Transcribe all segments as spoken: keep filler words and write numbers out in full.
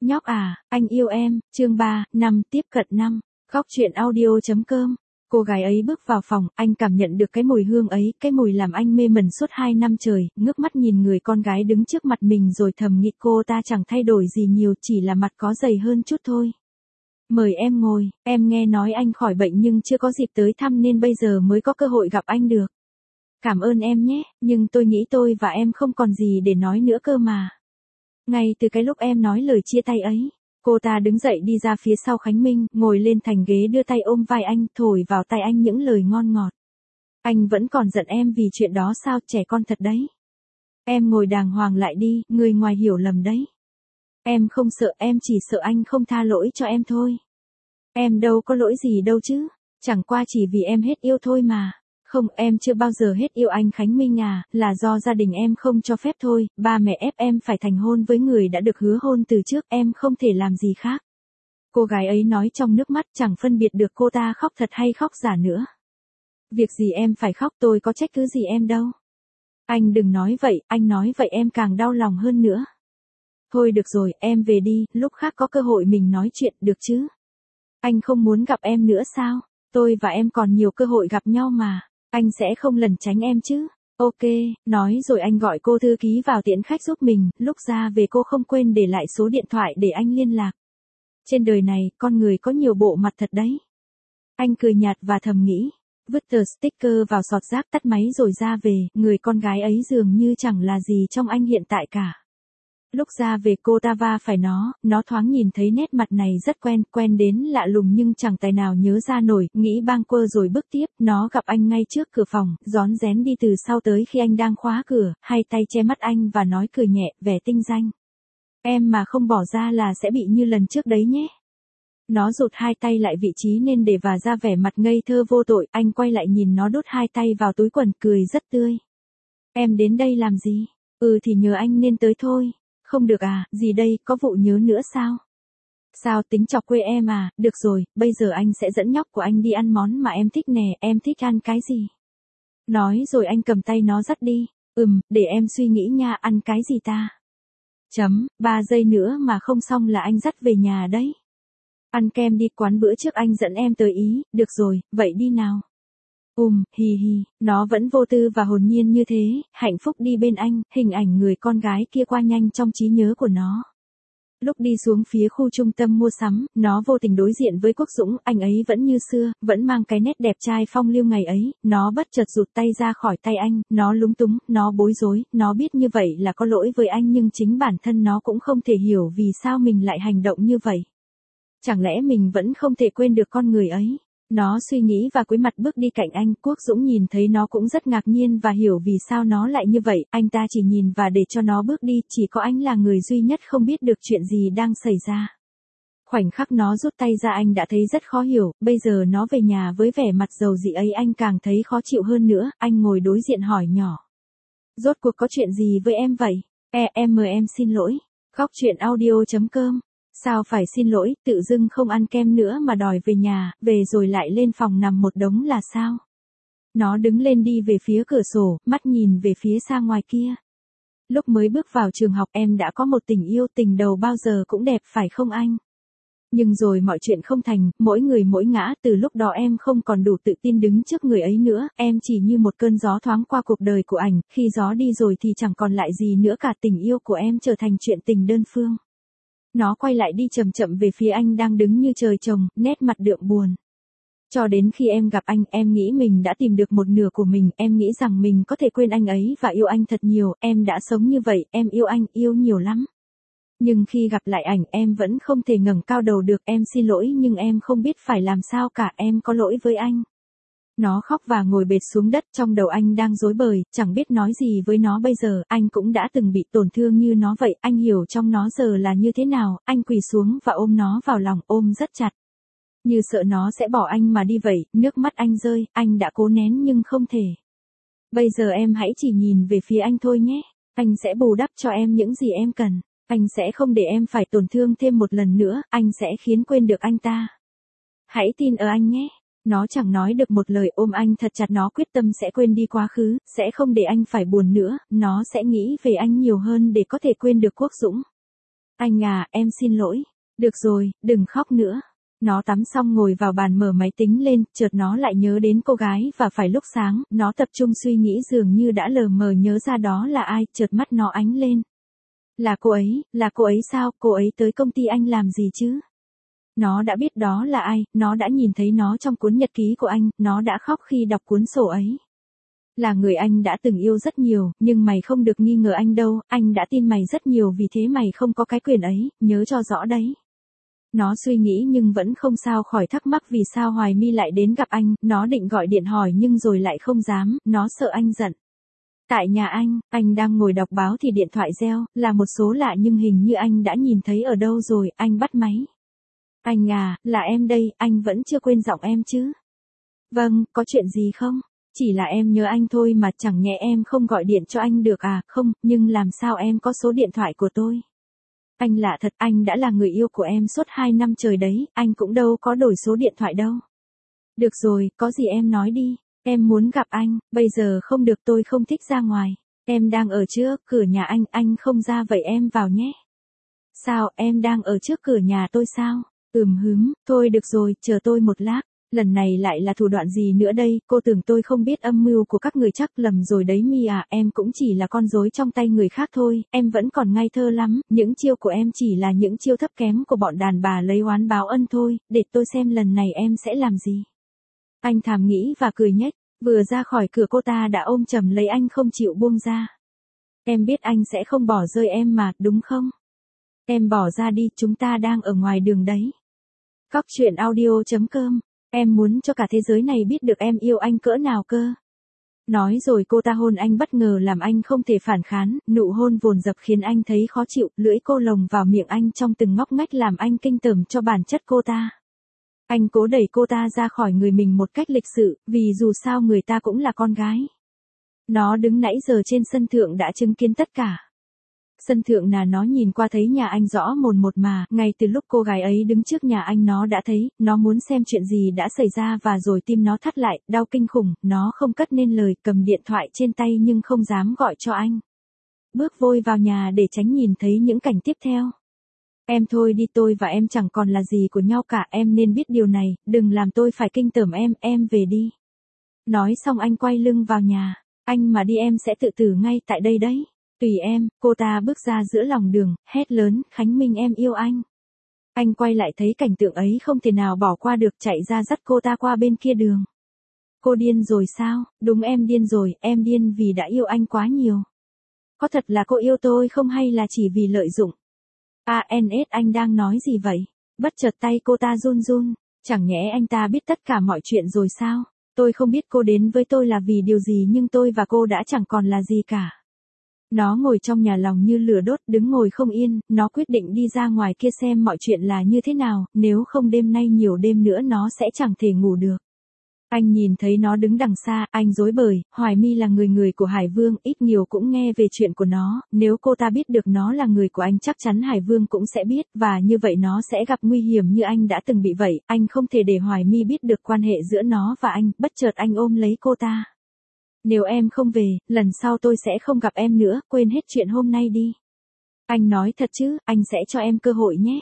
Nhóc à, anh yêu em, chương ba, năm, tiếp cận năm, góc truyện audio.com. Cô gái ấy bước vào phòng, anh cảm nhận được cái mùi hương ấy, cái mùi làm anh mê mẩn suốt hai năm trời, ngước mắt nhìn người con gái đứng trước mặt mình rồi thầm nghĩ cô ta chẳng thay đổi gì nhiều, chỉ là mặt có dày hơn chút thôi. Mời em ngồi, em nghe nói anh khỏi bệnh nhưng chưa có dịp tới thăm nên bây giờ mới có cơ hội gặp anh được. Cảm ơn em nhé, nhưng tôi nghĩ tôi và em không còn gì để nói nữa cơ mà. Ngay từ cái lúc em nói lời chia tay ấy, cô ta đứng dậy đi ra phía sau Khánh Minh, ngồi lên thành ghế đưa tay ôm vai anh, thổi vào tai anh những lời ngon ngọt. Anh vẫn còn giận em vì chuyện đó sao, trẻ con thật đấy. Em ngồi đàng hoàng lại đi, người ngoài hiểu lầm đấy. Em không sợ, em chỉ sợ anh không tha lỗi cho em thôi. Em đâu có lỗi gì đâu chứ, chẳng qua chỉ vì em hết yêu thôi mà. Không, em chưa bao giờ hết yêu anh Khánh Minh à, là do gia đình em không cho phép thôi, ba mẹ ép em phải thành hôn với người đã được hứa hôn từ trước, em không thể làm gì khác. Cô gái ấy nói trong nước mắt, chẳng phân biệt được cô ta khóc thật hay khóc giả nữa. Việc gì em phải khóc, tôi có trách cứ gì em đâu. Anh đừng nói vậy, anh nói vậy em càng đau lòng hơn nữa. Thôi được rồi, em về đi, lúc khác có cơ hội mình nói chuyện, được chứ? Anh không muốn gặp em nữa sao? Tôi và em còn nhiều cơ hội gặp nhau mà. Anh sẽ không lẩn tránh em chứ. Ok, nói rồi anh gọi cô thư ký vào tiễn khách giúp mình, lúc ra về cô không quên để lại số điện thoại để anh liên lạc. Trên đời này, con người có nhiều bộ mặt thật đấy. Anh cười nhạt và thầm nghĩ, vứt tờ sticker vào sọt rác tắt máy rồi ra về, người con gái ấy dường như chẳng là gì trong anh hiện tại cả. Lúc ra về cô ta va phải nó, nó thoáng nhìn thấy nét mặt này rất quen, quen đến lạ lùng nhưng chẳng tài nào nhớ ra nổi, nghĩ bâng quơ rồi bước tiếp, nó gặp anh ngay trước cửa phòng, rón rén đi từ sau tới khi anh đang khóa cửa, hai tay che mắt anh và nói cười nhẹ, vẻ tinh danh. Em mà không bỏ ra là sẽ bị như lần trước đấy nhé. Nó rụt hai tay lại vị trí nên để và ra vẻ mặt ngây thơ vô tội, anh quay lại nhìn nó đút hai tay vào túi quần cười rất tươi. Em đến đây làm gì? Ừ thì nhờ anh nên tới thôi. Không được à, gì đây, có vụ nhớ nữa sao? Sao tính chọc quê em à, được rồi, bây giờ anh sẽ dẫn nhóc của anh đi ăn món mà em thích nè, em thích ăn cái gì? Nói rồi anh cầm tay nó dắt đi, ừm, để em suy nghĩ nha, ăn cái gì ta? Chấm, ba giây nữa mà không xong là anh dắt về nhà đấy. Ăn kem đi, quán bữa trước anh dẫn em tới Ý, được rồi, vậy đi nào. Ùm, hì hì, nó vẫn vô tư và hồn nhiên như thế, hạnh phúc đi bên anh, hình ảnh người con gái kia qua nhanh trong trí nhớ của nó. Lúc đi xuống phía khu trung tâm mua sắm, nó vô tình đối diện với Quốc Dũng, anh ấy vẫn như xưa, vẫn mang cái nét đẹp trai phong lưu ngày ấy, nó bất chợt rụt tay ra khỏi tay anh, nó lúng túng, nó bối rối, nó biết như vậy là có lỗi với anh nhưng chính bản thân nó cũng không thể hiểu vì sao mình lại hành động như vậy. Chẳng lẽ mình vẫn không thể quên được con người ấy? Nó suy nghĩ và cúi mặt bước đi cạnh anh, Quốc Dũng nhìn thấy nó cũng rất ngạc nhiên và hiểu vì sao nó lại như vậy, anh ta chỉ nhìn và để cho nó bước đi, chỉ có anh là người duy nhất không biết được chuyện gì đang xảy ra. Khoảnh khắc nó rút tay ra anh đã thấy rất khó hiểu, bây giờ nó về nhà với vẻ mặt dầu dị ấy anh càng thấy khó chịu hơn nữa, anh ngồi đối diện hỏi nhỏ. Rốt cuộc có chuyện gì với em vậy? E, em mời em xin lỗi. Góc truyện audio.com. Sao phải xin lỗi, tự dưng không ăn kem nữa mà đòi về nhà, về rồi lại lên phòng nằm một đống là sao? Nó đứng lên đi về phía cửa sổ, mắt nhìn về phía xa ngoài kia. Lúc mới bước vào trường học em đã có một tình yêu, tình đầu bao giờ cũng đẹp phải không anh? Nhưng rồi mọi chuyện không thành, mỗi người mỗi ngã, từ lúc đó em không còn đủ tự tin đứng trước người ấy nữa, em chỉ như một cơn gió thoáng qua cuộc đời của ảnh, khi gió đi rồi thì chẳng còn lại gì nữa cả, tình yêu của em trở thành chuyện tình đơn phương. Nó quay lại đi chậm chậm về phía anh đang đứng như trời trồng, nét mặt đượm buồn. Cho đến khi em gặp anh, em nghĩ mình đã tìm được một nửa của mình, em nghĩ rằng mình có thể quên anh ấy và yêu anh thật nhiều, em đã sống như vậy, em yêu anh, yêu nhiều lắm. Nhưng khi gặp lại ảnh em vẫn không thể ngẩng cao đầu được, em xin lỗi nhưng em không biết phải làm sao cả, em có lỗi với anh. Nó khóc và ngồi bệt xuống đất, trong đầu anh đang rối bời, chẳng biết nói gì với nó bây giờ, anh cũng đã từng bị tổn thương như nó vậy, anh hiểu trong nó giờ là như thế nào, anh quỳ xuống và ôm nó vào lòng, ôm rất chặt. Như sợ nó sẽ bỏ anh mà đi vậy, nước mắt anh rơi, anh đã cố nén nhưng không thể. Bây giờ em hãy chỉ nhìn về phía anh thôi nhé, anh sẽ bù đắp cho em những gì em cần, anh sẽ không để em phải tổn thương thêm một lần nữa, anh sẽ khiến quên được anh ta. Hãy tin ở anh nhé. Nó chẳng nói được một lời, ôm anh thật chặt, nó quyết tâm sẽ quên đi quá khứ, sẽ không để anh phải buồn nữa, nó sẽ nghĩ về anh nhiều hơn để có thể quên được Quốc Dũng. Anh à, em xin lỗi. Được rồi, đừng khóc nữa. Nó tắm xong ngồi vào bàn mở máy tính lên, chợt nó lại nhớ đến cô gái và phải lúc sáng, nó tập trung suy nghĩ dường như đã lờ mờ nhớ ra đó là ai, chợt mắt nó ánh lên. Là cô ấy, là cô ấy sao, cô ấy tới công ty anh làm gì chứ? Nó đã biết đó là ai, nó đã nhìn thấy nó trong cuốn nhật ký của anh, nó đã khóc khi đọc cuốn sổ ấy. Là người anh đã từng yêu rất nhiều, nhưng mày không được nghi ngờ anh đâu, anh đã tin mày rất nhiều vì thế mày không có cái quyền ấy, nhớ cho rõ đấy. Nó suy nghĩ nhưng vẫn không sao khỏi thắc mắc vì sao Hoài My lại đến gặp anh, nó định gọi điện hỏi nhưng rồi lại không dám, nó sợ anh giận. Tại nhà anh, anh đang ngồi đọc báo thì điện thoại reo, là một số lạ nhưng hình như anh đã nhìn thấy ở đâu rồi, anh bắt máy. Anh à, là em đây, anh vẫn chưa quên giọng em chứ? Vâng, có chuyện gì không? Chỉ là em nhớ anh thôi mà chẳng nhẽ em không gọi điện cho anh được à, không, nhưng làm sao em có số điện thoại của tôi? Anh lạ thật, anh đã là người yêu của em suốt hai năm trời đấy, anh cũng đâu có đổi số điện thoại đâu. Được rồi, có gì em nói đi, em muốn gặp anh, bây giờ không được tôi không thích ra ngoài. Em đang ở trước cửa nhà anh, anh không ra vậy em vào nhé. Sao, em đang ở trước cửa nhà tôi sao? Ừm hứm, thôi được rồi, chờ tôi một lát. Lần này lại là thủ đoạn gì nữa đây, cô tưởng tôi không biết âm mưu của các người chắc lầm rồi đấy My à, em cũng chỉ là con rối trong tay người khác thôi, em vẫn còn ngây thơ lắm, những chiêu của em chỉ là những chiêu thấp kém của bọn đàn bà lấy oán báo ân thôi, để tôi xem lần này em sẽ làm gì. Anh thầm nghĩ và cười nhếch, vừa ra khỏi cửa cô ta đã ôm chầm lấy anh không chịu buông ra. Em biết anh sẽ không bỏ rơi em mà, đúng không? Em bỏ ra đi, chúng ta đang ở ngoài đường đấy. Cóc truyện audio chấm com. Em muốn cho cả thế giới này biết được em yêu anh cỡ nào cơ. Nói rồi cô ta hôn anh bất ngờ làm anh không thể phản kháng, nụ hôn vồn dập khiến anh thấy khó chịu, lưỡi cô lồng vào miệng anh trong từng ngóc ngách làm anh kinh tởm cho bản chất cô ta. Anh cố đẩy cô ta ra khỏi người mình một cách lịch sự, vì dù sao người ta cũng là con gái. Nó đứng nãy giờ trên sân thượng đã chứng kiến tất cả. Sân thượng là nó nhìn qua thấy nhà anh rõ mồn một mà, ngay từ lúc cô gái ấy đứng trước nhà anh nó đã thấy, nó muốn xem chuyện gì đã xảy ra và rồi tim nó thắt lại, đau kinh khủng, nó không cất nên lời, cầm điện thoại trên tay nhưng không dám gọi cho anh. Bước vội vào nhà để tránh nhìn thấy những cảnh tiếp theo. Em thôi đi, tôi và em chẳng còn là gì của nhau cả, em nên biết điều này, đừng làm tôi phải kinh tởm em, em về đi. Nói xong anh quay lưng vào nhà, anh mà đi em sẽ tự tử ngay tại đây đấy. Tùy em, cô ta bước ra giữa lòng đường, hét lớn, Khánh Minh em yêu anh. Anh quay lại thấy cảnh tượng ấy không thể nào bỏ qua được, chạy ra dắt cô ta qua bên kia đường. Cô điên rồi sao? Đúng em điên rồi, em điên vì đã yêu anh quá nhiều. Có thật là cô yêu tôi không hay là chỉ vì lợi dụng? a en ét anh đang nói gì vậy? Bất chợt tay cô ta run run, chẳng nhẽ anh ta biết tất cả mọi chuyện rồi sao? Tôi không biết cô đến với tôi là vì điều gì nhưng tôi và cô đã chẳng còn là gì cả. Nó ngồi trong nhà lòng như lửa đốt, đứng ngồi không yên, nó quyết định đi ra ngoài kia xem mọi chuyện là như thế nào, nếu không đêm nay nhiều đêm nữa nó sẽ chẳng thể ngủ được. Anh nhìn thấy nó đứng đằng xa, anh rối bời, Hoài My là người người của Hải Vương, ít nhiều cũng nghe về chuyện của nó, nếu cô ta biết được nó là người của anh chắc chắn Hải Vương cũng sẽ biết, và như vậy nó sẽ gặp nguy hiểm như anh đã từng bị vậy, anh không thể để Hoài My biết được quan hệ giữa nó và anh, bất chợt anh ôm lấy cô ta. Nếu em không về, lần sau tôi sẽ không gặp em nữa, quên hết chuyện hôm nay đi. Anh nói thật chứ, anh sẽ cho em cơ hội nhé.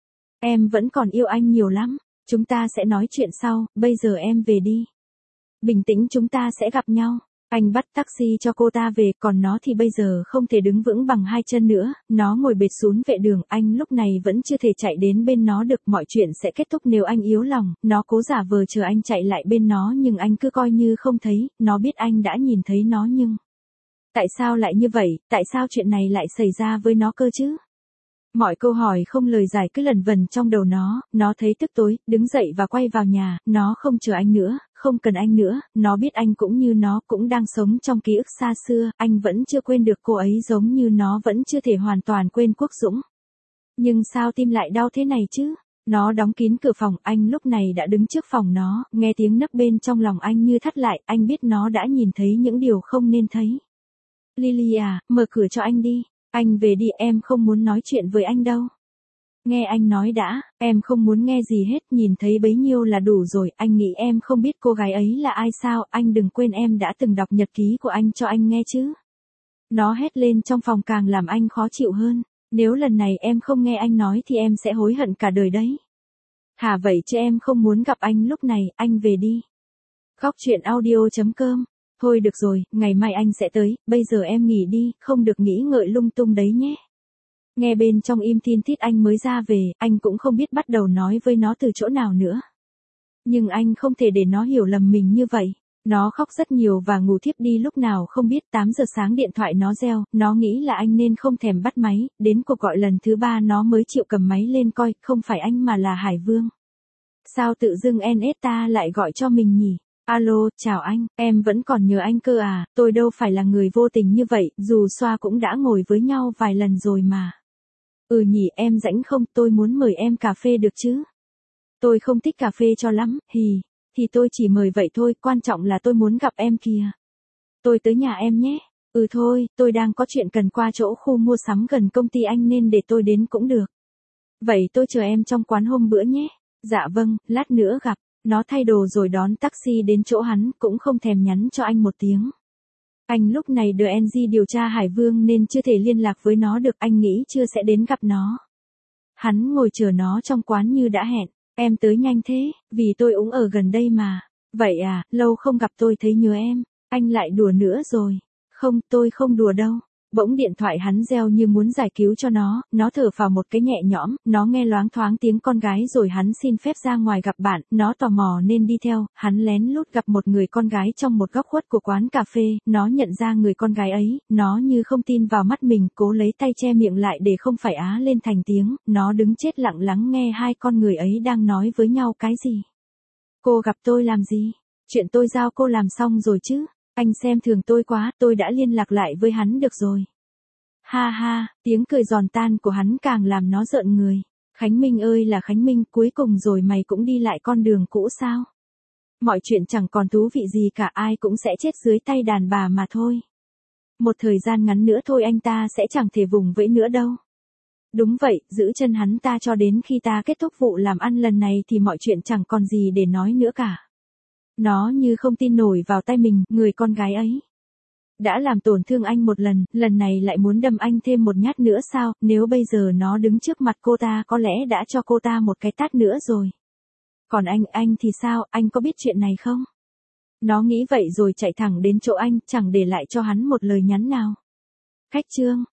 Em vẫn còn yêu anh nhiều lắm, chúng ta sẽ nói chuyện sau, bây giờ em về đi. Bình tĩnh, chúng ta sẽ gặp nhau. Anh bắt taxi cho cô ta về, còn nó thì bây giờ không thể đứng vững bằng hai chân nữa, nó ngồi bệt xuống vệ đường, anh lúc này vẫn chưa thể chạy đến bên nó được, mọi chuyện sẽ kết thúc nếu anh yếu lòng, nó cố giả vờ chờ anh chạy lại bên nó nhưng anh cứ coi như không thấy, nó biết anh đã nhìn thấy nó nhưng... Tại sao lại như vậy, tại sao chuyện này lại xảy ra với nó cơ chứ? Mọi câu hỏi không lời giải cứ lần vần trong đầu nó, nó thấy tức tối, đứng dậy và quay vào nhà, nó không chờ anh nữa, không cần anh nữa, nó biết anh cũng như nó cũng đang sống trong ký ức xa xưa, anh vẫn chưa quên được cô ấy giống như nó vẫn chưa thể hoàn toàn quên Quốc Dũng. Nhưng sao tim lại đau thế này chứ? Nó đóng kín cửa phòng, anh lúc này đã đứng trước phòng nó, nghe tiếng nấc bên trong lòng anh như thắt lại, anh biết nó đã nhìn thấy những điều không nên thấy. Lily à, mở cửa cho anh đi. Anh về đi, em không muốn nói chuyện với anh đâu. Nghe anh nói đã, em không muốn nghe gì hết, nhìn thấy bấy nhiêu là đủ rồi, anh nghĩ em không biết cô gái ấy là ai sao, anh đừng quên em đã từng đọc nhật ký của anh cho anh nghe chứ. Nó hét lên trong phòng càng làm anh khó chịu hơn. Nếu lần này em không nghe anh nói thì em sẽ hối hận cả đời đấy. Thà vậy chứ em không muốn gặp anh lúc này, anh về đi. Khóc chuyện audio chấm com. Thôi được rồi, ngày mai anh sẽ tới, bây giờ em nghỉ đi, không được nghĩ ngợi lung tung đấy nhé. Nghe bên trong im thin thít anh mới ra về, anh cũng không biết bắt đầu nói với nó từ chỗ nào nữa. Nhưng anh không thể để nó hiểu lầm mình như vậy. Nó khóc rất nhiều và ngủ thiếp đi lúc nào không biết. Tám giờ sáng điện thoại nó reo, nó nghĩ là anh nên không thèm bắt máy, đến cuộc gọi lần thứ ba nó mới chịu cầm máy lên coi, không phải anh mà là Hải Vương. Sao tự dưng en ét ta lại gọi cho mình nhỉ? Alo, chào anh, em vẫn còn nhớ anh cơ à, tôi đâu phải là người vô tình như vậy, dù xoa cũng đã ngồi với nhau vài lần rồi mà. Ừ nhỉ, em rảnh không, tôi muốn mời em cà phê được chứ? Tôi không thích cà phê cho lắm, hì, thì tôi chỉ mời vậy thôi, quan trọng là tôi muốn gặp em kìa. Tôi tới nhà em nhé. Ừ thôi, tôi đang có chuyện cần qua chỗ khu mua sắm gần công ty anh nên để tôi đến cũng được. Vậy tôi chờ em trong quán hôm bữa nhé. Dạ vâng, lát nữa gặp. Nó thay đồ rồi đón taxi đến chỗ hắn, cũng không thèm nhắn cho anh một tiếng. Anh lúc này đờ en giê điều tra Hải Vương nên chưa thể liên lạc với nó được, anh nghĩ chưa sẽ đến gặp nó. Hắn ngồi chờ nó trong quán như đã hẹn. Em tới nhanh thế, vì tôi cũng ở gần đây mà. Vậy à, lâu không gặp tôi thấy nhớ em. Anh lại đùa nữa rồi. Không, tôi không đùa đâu. Bỗng điện thoại hắn reo như muốn giải cứu cho nó, nó thở phào một cái nhẹ nhõm, nó nghe loáng thoáng tiếng con gái rồi hắn xin phép ra ngoài gặp bạn, nó tò mò nên đi theo, hắn lén lút gặp một người con gái trong một góc khuất của quán cà phê, nó nhận ra người con gái ấy, nó như không tin vào mắt mình, cố lấy tay che miệng lại để không phải á lên thành tiếng, nó đứng chết lặng lắng nghe hai con người ấy đang nói với nhau cái gì. Cô gặp tôi làm gì? Chuyện tôi giao cô làm xong rồi chứ? Anh xem thường tôi quá, tôi đã liên lạc lại với hắn được rồi. Ha ha, tiếng cười giòn tan của hắn càng làm nó rợn người. Khánh Minh ơi là Khánh Minh, cuối cùng rồi mày cũng đi lại con đường cũ sao? Mọi chuyện chẳng còn thú vị gì cả, ai cũng sẽ chết dưới tay đàn bà mà thôi. Một thời gian ngắn nữa thôi anh ta sẽ chẳng thể vùng vẫy nữa đâu. Đúng vậy, giữ chân hắn ta cho đến khi ta kết thúc vụ làm ăn lần này thì mọi chuyện chẳng còn gì để nói nữa cả. Nó như không tin nổi vào tay mình, người con gái ấy. Đã làm tổn thương anh một lần, lần này lại muốn đâm anh thêm một nhát nữa sao, nếu bây giờ nó đứng trước mặt cô ta có lẽ đã cho cô ta một cái tát nữa rồi. Còn anh, anh thì sao, anh có biết chuyện này không? Nó nghĩ vậy rồi chạy thẳng đến chỗ anh, chẳng để lại cho hắn một lời nhắn nào. Khách trương,